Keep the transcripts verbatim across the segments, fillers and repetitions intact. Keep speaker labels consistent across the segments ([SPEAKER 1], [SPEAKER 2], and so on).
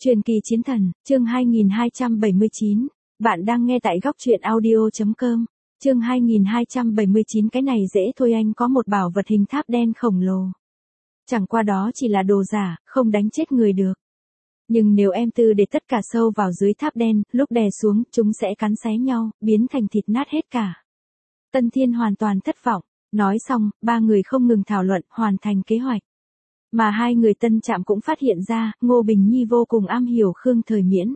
[SPEAKER 1] Truyền kỳ chiến thần, chương hai nghìn hai trăm bảy mươi chín. Bạn đang nghe tại góc truyện audio.com. Chương hai nghìn hai trăm bảy mươi chín. Cái này dễ thôi, anh có một bảo vật hình tháp đen khổng lồ. Chẳng qua đó chỉ là đồ giả, không đánh chết người được. Nhưng nếu em Tư để tất cả sâu vào dưới tháp đen, lúc đè xuống, chúng sẽ cắn xé nhau, biến thành thịt nát hết cả. Tân Thiên hoàn toàn thất vọng. Nói xong, ba người không ngừng thảo luận, hoàn thành kế hoạch. Mà hai người Tân Trạm cũng phát hiện ra, Ngô Bình Nhi vô cùng am hiểu Khương Thời Miễn.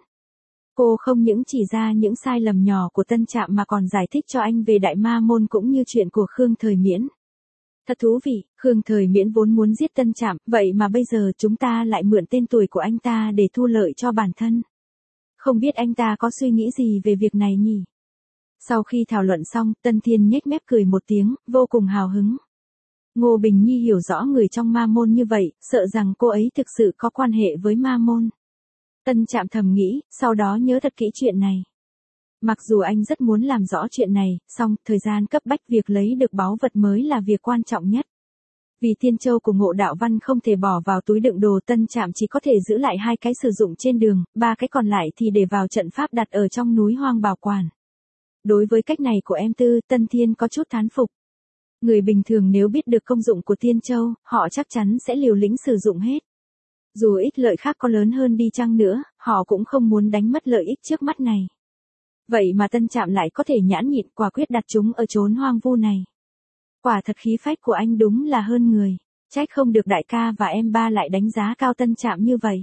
[SPEAKER 1] Cô không những chỉ ra những sai lầm nhỏ của Tân Trạm mà còn giải thích cho anh về Đại Ma Môn cũng như chuyện của Khương Thời Miễn. Thật thú vị, Khương Thời Miễn vốn muốn giết Tân Trạm, vậy mà bây giờ chúng ta lại mượn tên tuổi của anh ta để thu lợi cho bản thân. Không biết anh ta có suy nghĩ gì về việc này nhỉ? Sau khi thảo luận xong, Tân Thiên nhếch mép cười một tiếng, vô cùng hào hứng. Ngô Bình Nhi hiểu rõ người trong Ma Môn như vậy, sợ rằng cô ấy thực sự có quan hệ với Ma Môn. Tân Trạm thầm nghĩ, sau đó nhớ thật kỹ chuyện này. Mặc dù anh rất muốn làm rõ chuyện này, song thời gian cấp bách việc lấy được báu vật mới là việc quan trọng nhất. Vì Tiên Châu của Ngộ Đạo Văn không thể bỏ vào túi đựng đồ, Tân Trạm chỉ có thể giữ lại hai cái sử dụng trên đường, ba cái còn lại thì để vào trận pháp đặt ở trong núi hoang bảo quản. Đối với cách này của em Tư, Tân Thiên có chút thán phục. Người bình thường nếu biết được công dụng của Tiên Châu, họ chắc chắn sẽ liều lĩnh sử dụng hết. Dù ích lợi khác có lớn hơn đi chăng nữa, họ cũng không muốn đánh mất lợi ích trước mắt này. Vậy mà Tân Trạm lại có thể nhãn nhịn quả quyết đặt chúng ở chốn hoang vu này. Quả thật khí phách của anh đúng là hơn người. Trách không được đại ca và em ba lại đánh giá cao Tân Trạm như vậy.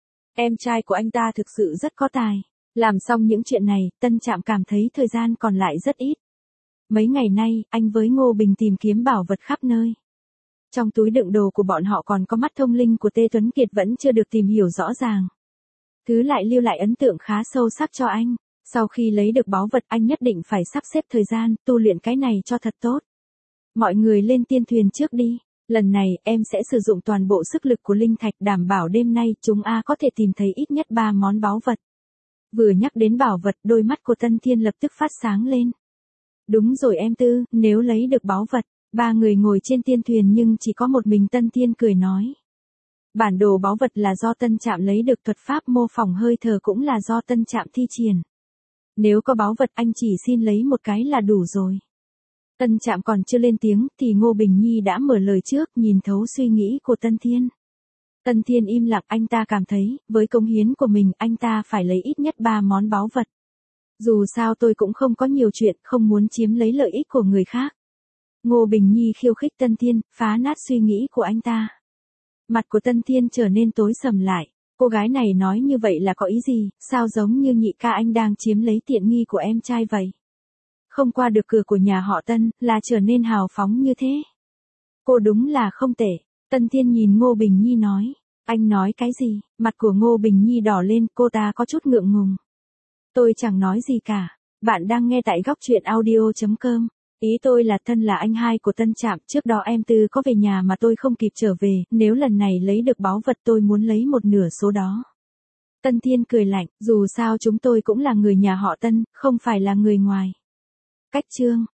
[SPEAKER 1] Em trai của anh ta thực sự rất có tài. Làm xong những chuyện này, Tân Trạm cảm thấy thời gian còn lại rất ít. Mấy ngày nay, anh với Ngô Bình tìm kiếm bảo vật khắp nơi. Trong túi đựng đồ của bọn họ còn có mắt thông linh của Tê Tuấn Kiệt vẫn chưa được tìm hiểu rõ ràng. Thứ lại lưu lại ấn tượng khá sâu sắc cho anh. Sau khi lấy được báu vật, anh nhất định phải sắp xếp thời gian, tu luyện cái này cho thật tốt. Mọi người lên tiên thuyền trước đi. Lần này, em sẽ sử dụng toàn bộ sức lực của linh thạch đảm bảo đêm nay chúng A có thể tìm thấy ít nhất ba món báu vật. Vừa nhắc đến bảo vật, đôi mắt của Tân Thiên lập tức phát sáng lên. Đúng rồi em Tư, nếu lấy được báu vật, ba người ngồi trên tiên thuyền nhưng chỉ có một mình Tân Thiên cười nói. Bản đồ báu vật là do Tân Trạm lấy được, thuật pháp mô phỏng hơi thở cũng là do Tân Trạm thi triển. Nếu có báu vật anh chỉ xin lấy một cái là đủ rồi. Tân Trạm còn chưa lên tiếng thì Ngô Bình Nhi đã mở lời trước, nhìn thấu suy nghĩ của Tân Thiên. Tân Thiên im lặng, anh ta cảm thấy, với công hiến của mình anh ta phải lấy ít nhất ba món báu vật. Dù sao tôi cũng không có nhiều chuyện, không muốn chiếm lấy lợi ích của người khác. Ngô Bình Nhi khiêu khích Tân Thiên, phá nát suy nghĩ của anh ta. Mặt của Tân Thiên trở nên tối sầm lại. Cô gái này nói như vậy là có ý gì, sao giống như nhị ca anh đang chiếm lấy tiện nghi của em trai vậy. Không qua được cửa của nhà họ Tân, là trở nên hào phóng như thế. Cô đúng là không tệ. Tân Thiên nhìn Ngô Bình Nhi nói. Anh nói cái gì? Mặt của Ngô Bình Nhi đỏ lên, cô ta có chút ngượng ngùng. Tôi chẳng nói gì cả. Bạn đang nghe tại góc truyện audio.com. Ý tôi là thân là anh hai của Tân Trạm, trước đó em Tư có về nhà mà tôi không kịp trở về, nếu lần này lấy được báu vật tôi muốn lấy một nửa số đó. Tân Thiên cười lạnh, dù sao chúng tôi cũng là người nhà họ Tân, không phải là người ngoài. Cách chương.